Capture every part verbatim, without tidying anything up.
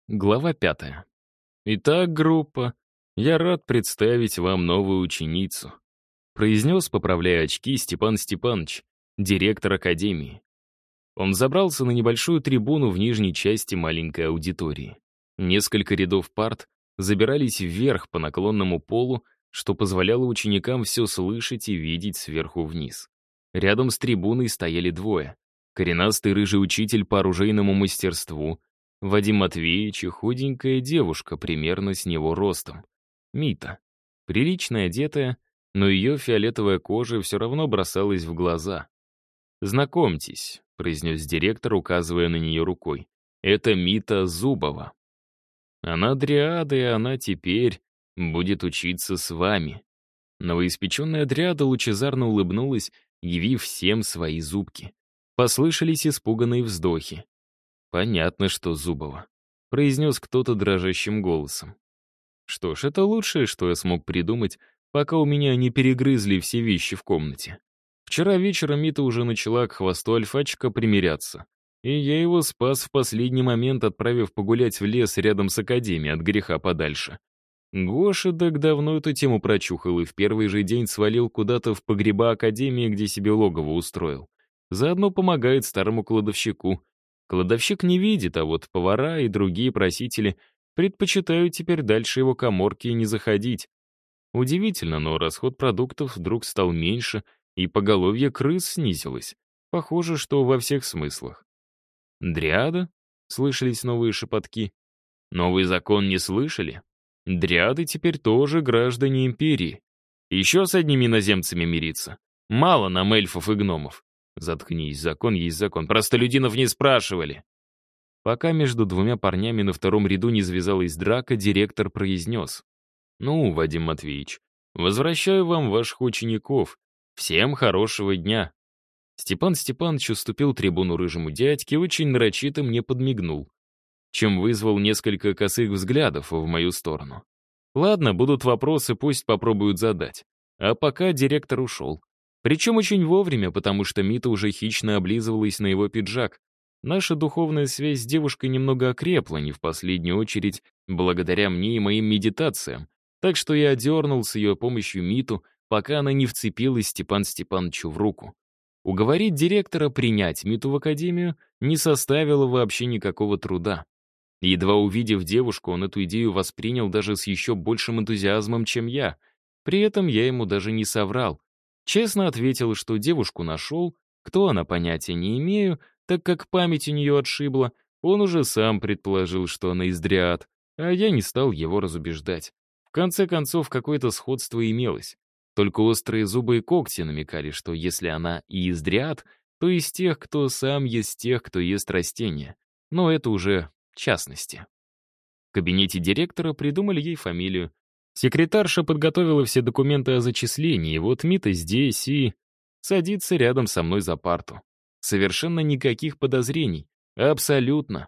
Глава пятая. «Итак, группа, я рад представить вам новую ученицу», произнес, поправляя очки, Степан Степанович, директор академии. Он забрался на небольшую трибуну в нижней части маленькой аудитории. Несколько рядов парт забирались вверх по наклонному полу, что позволяло ученикам все слышать и видеть сверху вниз. Рядом с трибуной стояли двое. Коренастый рыжий учитель по оружейному мастерству — Вадим Матвеевич и худенькая девушка, примерно с него ростом. Мита. Прилично одетая, но ее фиолетовая кожа все равно бросалась в глаза. «Знакомьтесь», — произнес директор, указывая на нее рукой. «Это Мита Зубова. Она дриада, и она теперь будет учиться с вами». Новоиспеченная дриада лучезарно улыбнулась, явив всем свои зубки. Послышались испуганные вздохи. «Понятно, что Зубова», — произнес кто-то дрожащим голосом. Что ж, это лучшее, что я смог придумать, пока у меня не перегрызли все вещи в комнате. Вчера вечером Мита уже начала к хвосту альфачика примиряться, и я его спас в последний момент, отправив погулять в лес рядом с академией от греха подальше. Гоша так давно эту тему прочухал и в первый же день свалил куда-то в погреба академии, где себе логово устроил. Заодно помогает старому кладовщику. Кладовщик не видит, а вот повара и другие просители предпочитают теперь дальше его каморки не заходить. Удивительно, но расход продуктов вдруг стал меньше, и поголовье крыс снизилось. Похоже, что во всех смыслах. «Дриада?» — слышались новые шепотки. «Новый закон не слышали? Дриады теперь тоже граждане империи. Еще с одними иноземцами мириться. Мало нам эльфов и гномов. Заткнись, закон есть закон. Простолюдинов не спрашивали». Пока между двумя парнями на втором ряду не завязалась драка, директор произнес. «Ну, Вадим Матвеевич, возвращаю вам ваших учеников. Всем хорошего дня». Степан Степанович уступил трибуну рыжему дядьке и очень нарочито мне подмигнул, чем вызвал несколько косых взглядов в мою сторону. Ладно, будут вопросы, пусть попробуют задать. А пока директор ушел. Причем очень вовремя, потому что Мита уже хищно облизывалась на его пиджак. Наша духовная связь с девушкой немного окрепла, не в последнюю очередь, благодаря мне и моим медитациям, так что я одернул с ее помощью Миту, пока она не вцепилась Степан Степановичу в руку. Уговорить директора принять Миту в академию не составило вообще никакого труда. Едва увидев девушку, он эту идею воспринял даже с еще большим энтузиазмом, чем я. При этом я ему даже не соврал. Честно ответил, что девушку нашел, кто она, понятия не имею, так как память у нее отшибла, он уже сам предположил, что она из дриад, а я не стал его разубеждать. В конце концов, какое-то сходство имелось. Только острые зубы и когти намекали, что если она и из дриад, то из тех, кто сам ест тех, кто ест растения. Но это уже частности. В кабинете директора придумали ей фамилию. Секретарша подготовила все документы о зачислении, вот Мита здесь и садится рядом со мной за парту. Совершенно никаких подозрений. Абсолютно.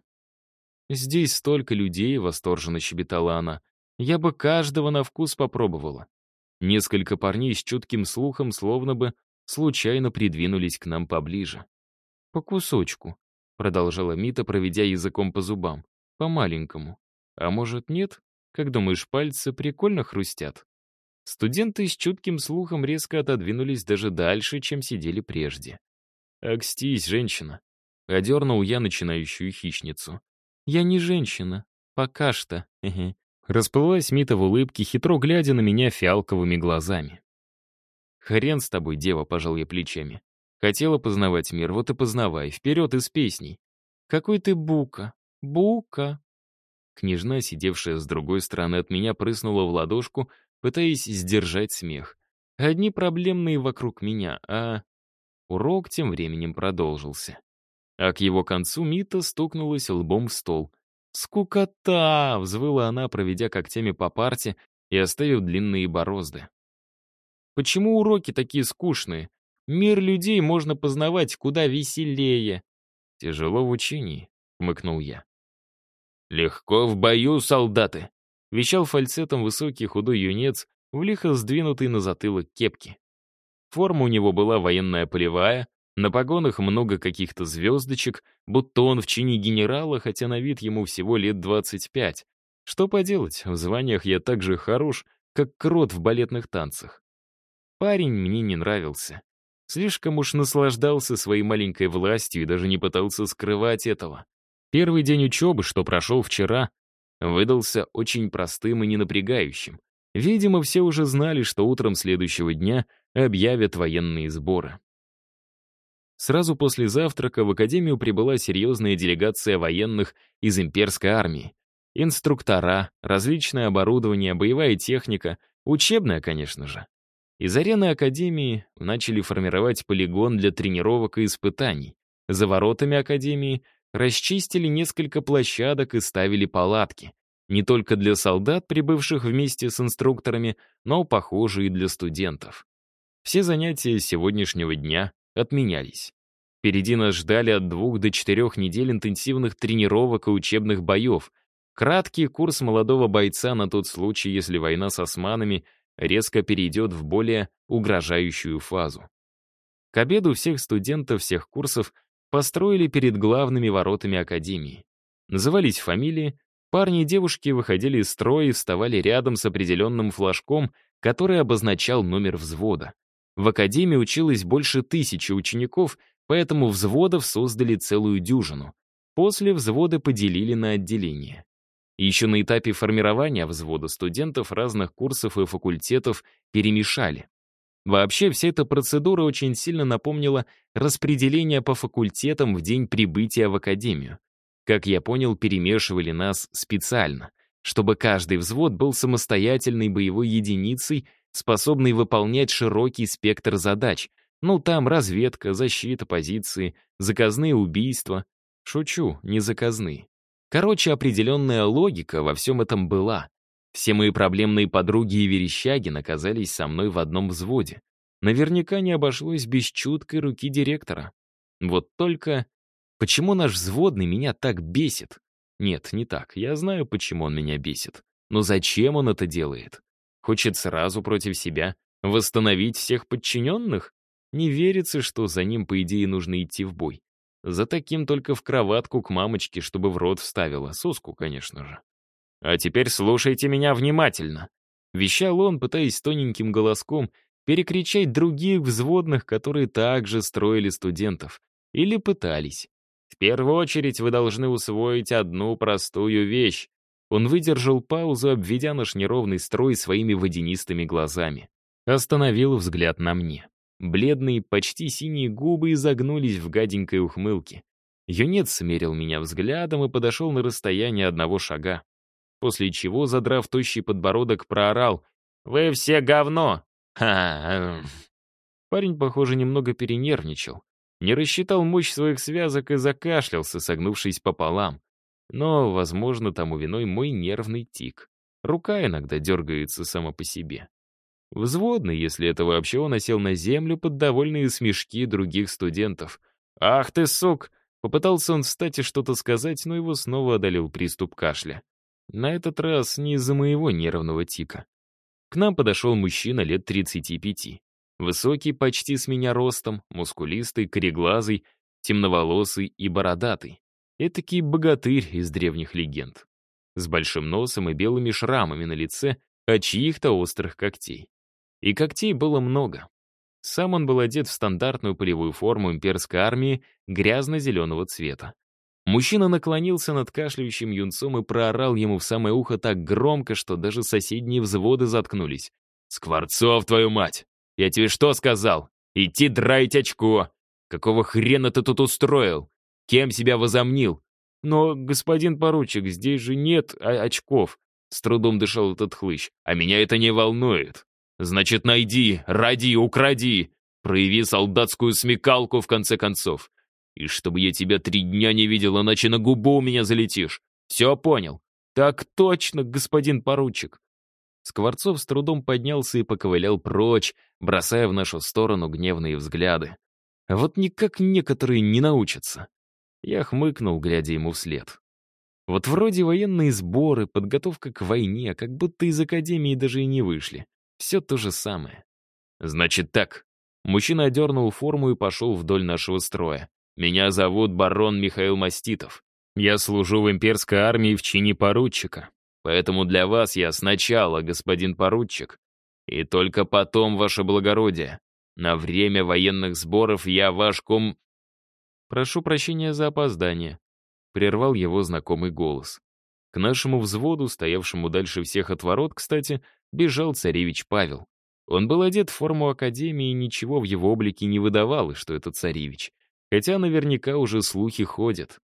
«Здесь столько людей», — восторженно щебетала она. «Я бы каждого на вкус попробовала». Несколько парней с чутким слухом словно бы случайно придвинулись к нам поближе. «По кусочку», — продолжала Мита, проведя языком по зубам. «По-маленькому. А может, нет? Как думаешь, пальцы прикольно хрустят?» Студенты с чутким слухом резко отодвинулись даже дальше, чем сидели прежде. «Акстись, женщина!» — одернул я начинающую хищницу. «Я не женщина. Пока что. Хе-хе». Расплылась Мита в улыбке, хитро глядя на меня фиалковыми глазами. «Хрен с тобой, дева», — пожал я плечами. «Хотела познавать мир, вот и познавай. Вперед из песней». «Какой ты бука! Бука!» Княжна, сидевшая с другой стороны от меня, прыснула в ладошку, пытаясь сдержать смех. Одни проблемные вокруг меня, а... Урок тем временем продолжился. А к его концу Мита стукнулась лбом в стол. «Скукота!» — взвыла она, проведя когтями по парте и оставив длинные борозды. «Почему уроки такие скучные? Мир людей можно познавать куда веселее». «Тяжело в учении», — хмыкнул я. «Легко в бою, солдаты!» — вещал фальцетом высокий худой юнец в лихо сдвинутый на затылок кепки. Форма у него была военная полевая, На погонах много каких-то звездочек, будто он в чине генерала, хотя на вид ему всего лет двадцать пять. Что поделать, в званиях я так же хорош, как крот в балетных танцах. Парень мне не нравился. Слишком уж наслаждался своей маленькой властью и даже не пытался скрывать этого. Первый день учебы, что прошел вчера, выдался очень простым и ненапрягающим. Видимо, все уже знали, что утром следующего дня объявят военные сборы. Сразу после завтрака в академию прибыла серьезная делегация военных из имперской армии. Инструктора, различное оборудование, боевая техника, учебная, конечно же. Из арены академии начали формировать полигон для тренировок и испытаний. За воротами академии расчистили несколько площадок и ставили палатки. Не только для солдат, прибывших вместе с инструкторами, но, похоже, и для студентов. Все занятия сегодняшнего дня отменялись. Впереди нас ждали от двух до четырех недель интенсивных тренировок и учебных боев. Краткий курс молодого бойца на тот случай, если война с османами резко перейдет в более угрожающую фазу. К обеду всех студентов всех курсов построили перед главными воротами академии. Назывались фамилии, парни и девушки выходили из строя и вставали рядом с определенным флажком, который обозначал номер взвода. В академии училось больше тысячи учеников, поэтому взводов создали целую дюжину. После взводы поделили на отделения. Еще на этапе формирования взвода студентов разных курсов и факультетов перемешали. Вообще, вся эта процедура очень сильно напомнила распределение по факультетам в день прибытия в академию. Как я понял, перемешивали нас специально, чтобы каждый взвод был самостоятельной боевой единицей, способной выполнять широкий спектр задач. Ну, там разведка, защита позиции, заказные убийства. Шучу, не заказные. Короче, определенная логика во всем этом была. Все мои проблемные подруги и верещаги оказались со мной в одном взводе. Наверняка не обошлось без чуткой руки директора. Вот только почему наш взводный меня так бесит? Нет, не так. Я знаю, почему он меня бесит. Но зачем он это делает? Хочет сразу против себя восстановить всех подчиненных? Не верится, что за ним, по идее, нужно идти в бой. За таким только в кроватку к мамочке, чтобы в рот вставила. Соску, конечно же. «А теперь слушайте меня внимательно», — вещал он, пытаясь тоненьким голоском перекричать других взводных, которые также строили студентов. Или пытались. «В первую очередь вы должны усвоить одну простую вещь». Он выдержал паузу, обведя наш неровный строй своими водянистыми глазами. Остановил взгляд на мне. Бледные, почти синие губы изогнулись в гаденькой ухмылке. Юнец смерил меня взглядом и подошел на расстояние одного шага. После чего, задрав тощий подбородок, проорал: «Вы все говно!» Ха. Парень, похоже, немного перенервничал. Не рассчитал мощь своих связок и закашлялся, согнувшись пополам. Но, возможно, тому виной мой нервный тик. Рука иногда дергается сама по себе. Взводный, если это вообще, он осел на землю под довольные смешки других студентов. «Ах ты, сук!» Попытался он встать и что-то сказать, но его снова одолел приступ кашля. На этот раз не из-за моего нервного тика. К нам подошел мужчина лет тридцати пяти. Высокий, почти с меня ростом, мускулистый, кореглазый, темноволосый и бородатый. Этакий богатырь из древних легенд. С большим носом и белыми шрамами на лице от чьих-то острых когтей. И когтей было много. Сам он был одет в стандартную полевую форму имперской армии грязно-зеленого цвета. Мужчина наклонился над кашляющим юнцом и проорал ему в самое ухо так громко, что даже соседние взводы заткнулись. «Скворцов, твою мать! Я тебе что сказал? Идти драить очко! Какого хрена ты тут устроил? Кем себя возомнил?» «Но, господин поручик, здесь же нет очков», — с трудом дышал этот хлыщ. «А меня это не волнует. Значит, найди, роди, укради, прояви солдатскую смекалку, в конце концов. И чтобы я тебя три дня не видел, иначе на губу у меня залетишь. Все понял?» «Так точно, господин поручик». Скворцов с трудом поднялся и поковылял прочь, бросая в нашу сторону гневные взгляды. А вот никак некоторые не научатся. Я хмыкнул, глядя ему вслед. Вот вроде военные сборы, подготовка к войне, как будто из академии даже и не вышли. Все то же самое. «Значит так». Мужчина одернул форму и пошел вдоль нашего строя. «Меня зовут барон Михаил Маститов. Я служу в имперской армии в чине поручика. Поэтому для вас я сначала господин поручик, и только потом ваше благородие. На время военных сборов я ваш ком...» «Прошу прощения за опоздание», — прервал его знакомый голос. К нашему взводу, стоявшему дальше всех от ворот, кстати, бежал царевич Павел. Он был одет в форму академии, и ничего в его облике не выдавало, что это царевич. Хотя наверняка уже слухи ходят.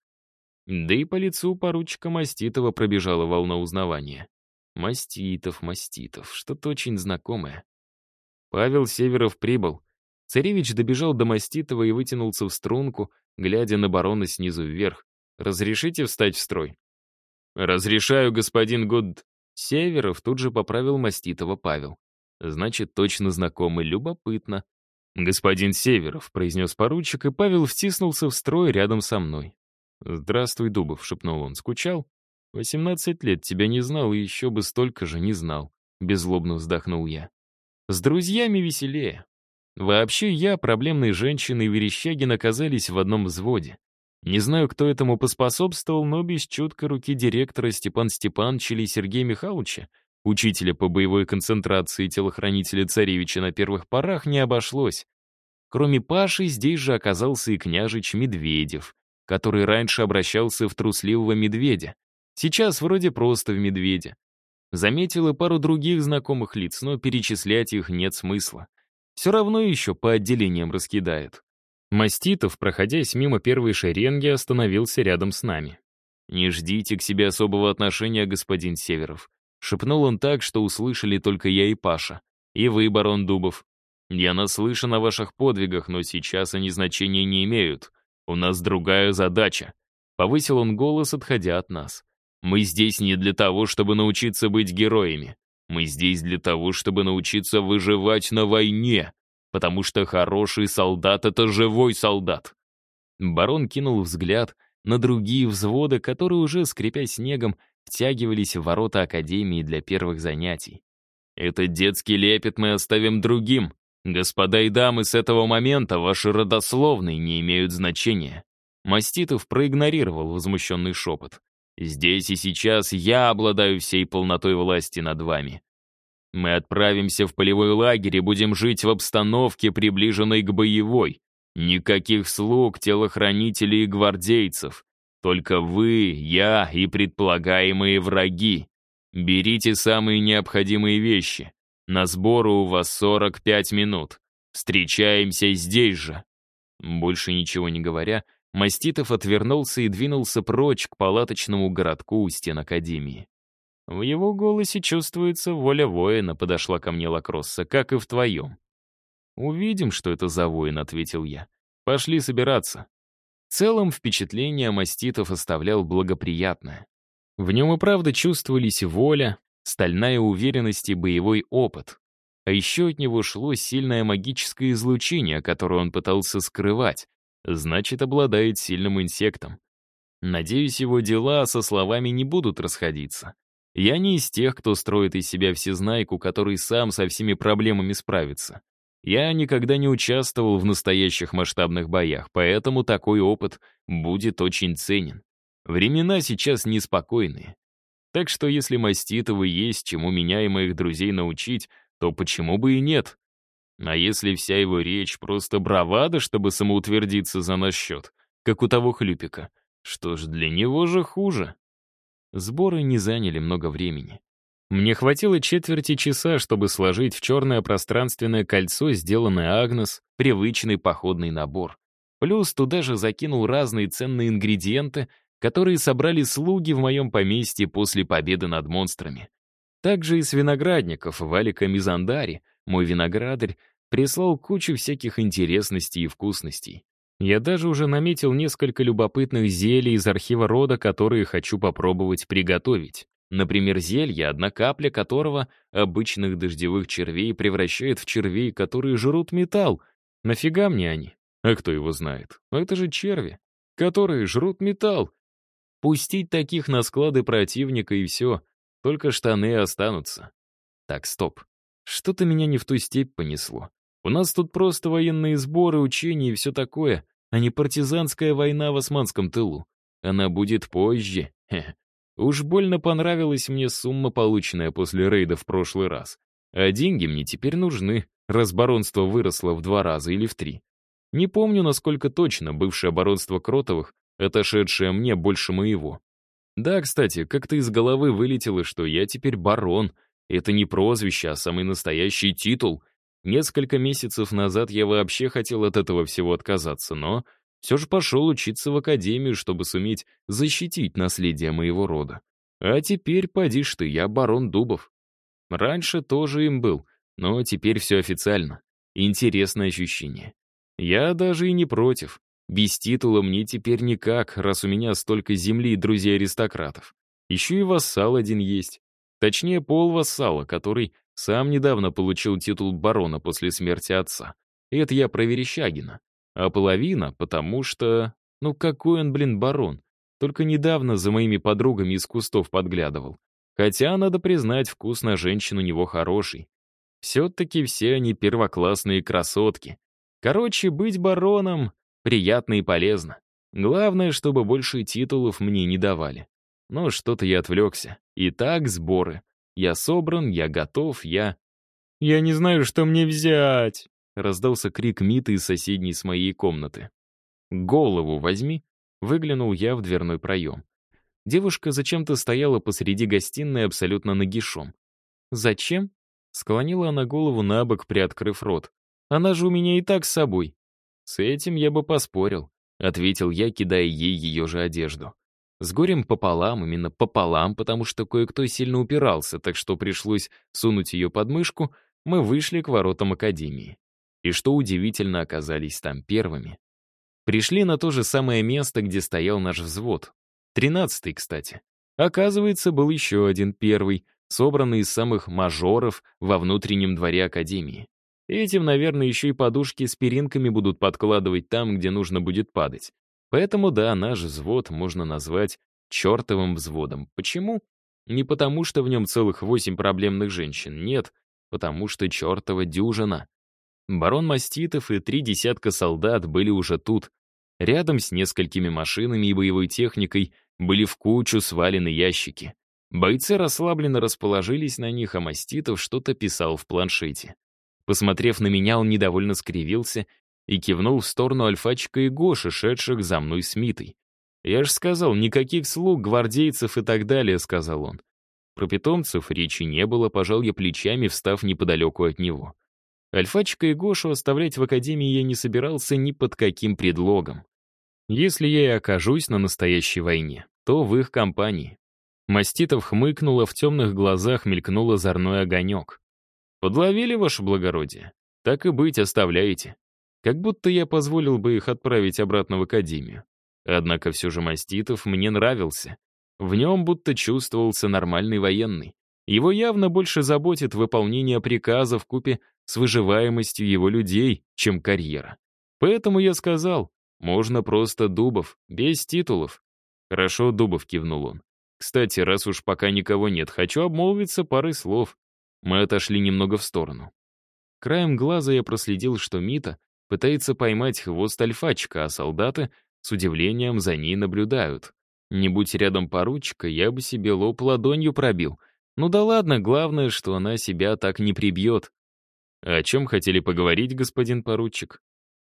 Да и по лицу поручика Маститова пробежала волна узнавания. Маститов, Маститов, что-то очень знакомое. Павел Северов прибыл. Царевич добежал до Маститова и вытянулся в струнку, глядя на барона снизу вверх. «Разрешите встать в строй?» «Разрешаю, господин Гуд...» Северов тут же поправил Маститова Павел. «Значит, точно знакомый, любопытно». «Господин Северов», — произнес поручик, и Павел втиснулся в строй рядом со мной. «Здравствуй, Дубов», — шепнул он. «Скучал? Восемнадцать лет тебя не знал, и еще бы столько же не знал», — беззлобно вздохнул я. «С друзьями веселее. Вообще я, проблемные женщины и Верещагин оказались в одном взводе. Не знаю, кто этому поспособствовал, но без чуткой руки директора Степана Степановича или Сергея Михайловича, учителя по боевой концентрации и телохранителя царевича на первых порах, не обошлось. Кроме Паши, здесь же оказался и княжич Медведев, который раньше обращался в трусливого медведя. Сейчас вроде просто в медведя. Заметил и пару других знакомых лиц, но перечислять их нет смысла. Все равно еще по отделениям раскидает. Маститов, проходясь мимо первой шеренги, остановился рядом с нами. «Не ждите к себе особого отношения, господин Северов», — шепнул он так, что услышали только я и Паша. «И вы, барон Дубов. Я наслышан о ваших подвигах, но сейчас они значения не имеют. У нас другая задача», — повысил он голос, отходя от нас. «Мы здесь не для того, чтобы научиться быть героями. Мы здесь для того, чтобы научиться выживать на войне. Потому что хороший солдат — это живой солдат». Барон кинул взгляд на другие взводы, которые уже, скрипя снегом, втягивались в ворота академии для первых занятий. «Этот детский лепет мы оставим другим. Господа и дамы, с этого момента ваши родословные не имеют значения». Маститов проигнорировал возмущенный шепот. «Здесь и сейчас я обладаю всей полнотой власти над вами. Мы отправимся в полевой лагерь и будем жить в обстановке, приближенной к боевой. Никаких слуг, телохранителей и гвардейцев. Только вы, я и предполагаемые враги. Берите самые необходимые вещи. На сборы у вас сорок пять минут. Встречаемся здесь же». Больше ничего не говоря, Маститов отвернулся и двинулся прочь к палаточному городку у стен академии. «В его голосе чувствуется воля воина», — подошла ко мне Лакросса, — «как и в твоем». «Увидим, что это за воин», — ответил я. «Пошли собираться». В целом, впечатление Маститов оставлял благоприятное. В нем и правда чувствовались воля, стальная уверенность и боевой опыт. А еще от него шло сильное магическое излучение, которое он пытался скрывать, значит, обладает сильным инсектом. Надеюсь, его дела со словами не будут расходиться. Я не из тех, кто строит из себя всезнайку, который сам со всеми проблемами справится. Я никогда не участвовал в настоящих масштабных боях, поэтому такой опыт будет очень ценен. Времена сейчас неспокойные. Так что если Маститовы есть чему меня и моих друзей научить, то почему бы и нет? А если вся его речь просто бравада, чтобы самоутвердиться за наш счет, как у того хлюпика, что ж, для него же хуже. Сборы не заняли много времени. Мне хватило четверти часа, чтобы сложить в черное пространственное кольцо, сделанное Агнес, привычный походный набор. Плюс туда же закинул разные ценные ингредиенты, которые собрали слуги в моем поместье после победы над монстрами. Также из виноградников Валика Мизандари, мой виноградарь, прислал кучу всяких интересностей и вкусностей. Я даже уже наметил несколько любопытных зелий из архива рода, которые хочу попробовать приготовить. Например, зелье, одна капля которого обычных дождевых червей превращает в червей, которые жрут металл. Нафига мне они? А кто его знает? Это же черви, которые жрут металл. Пустить таких на склады противника и все, только штаны останутся. Так, стоп. Что-то меня не в ту степь понесло. У нас тут просто военные сборы, учения и все такое, а не партизанская война в османском тылу. Она будет позже. Хе. Уж больно понравилась мне сумма, полученная после рейда в прошлый раз. А деньги мне теперь нужны, раз баронство выросло в два раза или в три. Не помню, насколько точно бывшее баронство Кротовых, отошедшее мне больше моего. Да, кстати, как-то из головы вылетело, что я теперь барон. Это не прозвище, а самый настоящий титул. Несколько месяцев назад я вообще хотел от этого всего отказаться, но все же пошел учиться в академию, чтобы суметь защитить наследие моего рода. А теперь, поди ж ты, я барон Дубов. Раньше тоже им был, но теперь все официально. Интересное ощущение. Я даже и не против. Без титула мне теперь никак, раз у меня столько земли и друзей-аристократов. Еще и вассал один есть. Точнее, полвассала, который сам недавно получил титул барона после смерти отца. И это я про Верещагина. А половина, потому что... Ну какой он, блин, барон? Только недавно за моими подругами из кустов подглядывал. Хотя, надо признать, вкус на женщин у него хороший. Все-таки все они первоклассные красотки. Короче, быть бароном приятно и полезно. Главное, чтобы больше титулов мне не давали. Но что-то я отвлекся. Итак, сборы. Я собран, я готов, я... «Я не знаю, что мне взять!» — раздался крик Миты из соседней с моей комнаты. «Голову возьми!» — выглянул я в дверной проем. Девушка зачем-то стояла посреди гостиной абсолютно нагишом. «Зачем?» — склонила она голову на бок, приоткрыв рот. «Она же у меня и так с собой». «С этим я бы поспорил», — ответил я, кидая ей ее же одежду. С горем пополам, именно пополам, потому что кое-кто сильно упирался, так что пришлось сунуть ее под мышку, мы вышли к воротам академии. И что удивительно, оказались там первыми. Пришли на то же самое место, где стоял наш взвод. Тринадцатый, кстати. Оказывается, был еще один первый, собранный из самых мажоров во внутреннем дворе академии. Этим, наверное, еще и подушки с перинками будут подкладывать там, где нужно будет падать. Поэтому, да, наш взвод можно назвать чертовым взводом. Почему? Не потому, что в нем целых восемь проблемных женщин, нет, потому что чертова дюжина. Барон Маститов и три десятка солдат были уже тут. Рядом с несколькими машинами и боевой техникой были в кучу свалены ящики. Бойцы расслабленно расположились на них, а Маститов что-то писал в планшете. Посмотрев на меня, он недовольно скривился и кивнул в сторону Альфачика и Гоши, шедших за мной с Митой. «Я ж сказал, никаких слуг, гвардейцев и так далее», — сказал он. Про питомцев речи не было, пожал я плечами, встав неподалеку от него. Альфачика и Гошу оставлять в академии я не собирался ни под каким предлогом. Если я и окажусь на настоящей войне, то в их компании. Маститов хмыкнуло, в темных глазах мелькнул озорной огонек. «Подловили, ваше благородие? Так и быть, оставляете. Как будто я позволил бы их отправить обратно в академию. Однако все же Маститов мне нравился. В нем будто чувствовался нормальный военный. Его явно больше заботит выполнение приказа вкупе с выживаемостью его людей, чем карьера. Поэтому я сказал, можно просто Дубов, без титулов. «Хорошо, Дубов», — кивнул он. «Кстати, раз уж пока никого нет, хочу обмолвиться парой слов». Мы отошли немного в сторону. Краем глаза я проследил, что Мита пытается поймать хвост Альфачика, а солдаты с удивлением за ней наблюдают. Не будь рядом поручика, я бы себе лоб ладонью пробил. Ну да ладно, главное, что она себя так не прибьет. «О чем хотели поговорить, господин поручик?»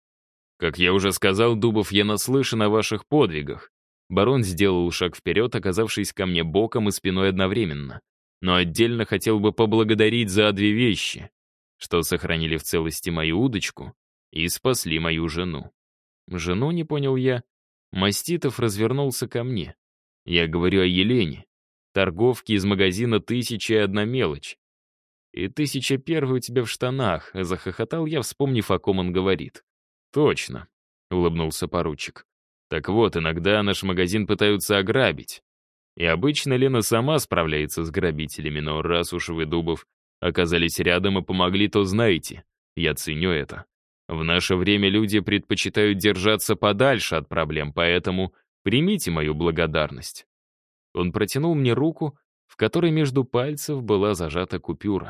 «Как я уже сказал, Дубов, я наслышан о ваших подвигах». Барон сделал шаг вперед, оказавшись ко мне боком и спиной одновременно. «Но отдельно хотел бы поблагодарить за две вещи, что сохранили в целости мою удочку и спасли мою жену». «Жену?» — не понял я. Маститов развернулся ко мне. «Я говорю о Елене, торговке из магазина «Тысяча и одна мелочь». «И тысяча первый у тебя в штанах», — захохотал я, вспомнив, о ком он говорит. «Точно», — улыбнулся поручик. «Так вот, иногда наш магазин пытаются ограбить. И обычно Лена сама справляется с грабителями, но раз уж вы, Дубов, оказались рядом и помогли, то знаете, я ценю это. В наше время люди предпочитают держаться подальше от проблем, поэтому примите мою благодарность». Он протянул мне руку, в которой между пальцев была зажата купюра.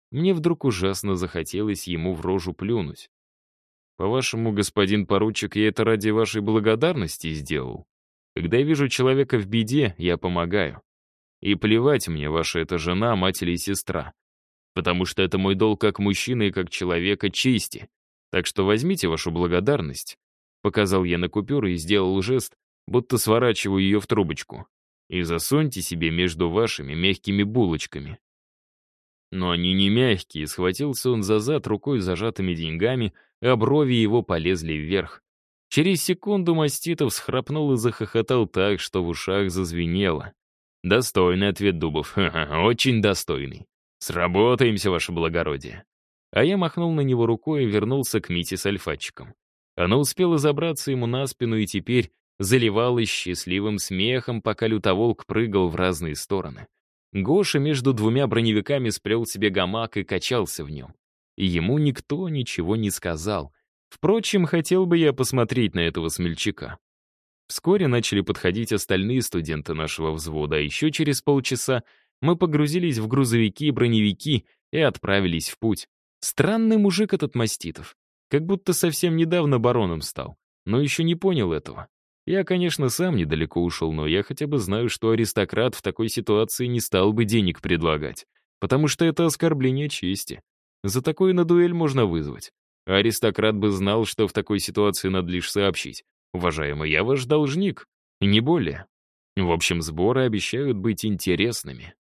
мне вдруг ужасно захотелось ему в рожу плюнуть. По-вашему, господин поручик, я это ради вашей благодарности сделал? Когда я вижу человека в беде, я помогаю. И плевать мне, ваша это жена, мать или сестра. Потому что это мой долг как мужчины и как человека чести. Так что возьмите вашу благодарность. Показал я на купюры и сделал жест, будто сворачиваю ее в трубочку. И засуньте себе между вашими мягкими булочками. Но они не мягкие, схватился он за зад рукой с зажатыми деньгами, а брови его полезли вверх. Через секунду Маститов схрапнул и захохотал так, что в ушах зазвенело. Достойный ответ Дубов, ха-ха, очень достойный. Сработаемся, ваше благородие. А я махнул на него рукой и вернулся к Мите с альфатчиком. Она успела забраться ему на спину и теперь заливалась счастливым смехом, пока лютоволк прыгал в разные стороны. Гоша между двумя броневиками сплел себе гамак и качался в нем. И ему никто ничего не сказал. Впрочем, хотел бы я посмотреть на этого смельчака. Вскоре начали подходить остальные студенты нашего взвода, а еще через полчаса мы погрузились в грузовики и броневики и отправились в путь. Странный мужик этот Маститов. Как будто совсем недавно бароном стал. Но еще не понял этого. Я, конечно, сам недалеко ушел, но я хотя бы знаю, что аристократ в такой ситуации не стал бы денег предлагать. Потому что это оскорбление чести. За такое на дуэль можно вызвать. А аристократ бы знал, что в такой ситуации надо лишь сообщить. «Уважаемый, я ваш должник». И не более. В общем, сборы обещают быть интересными.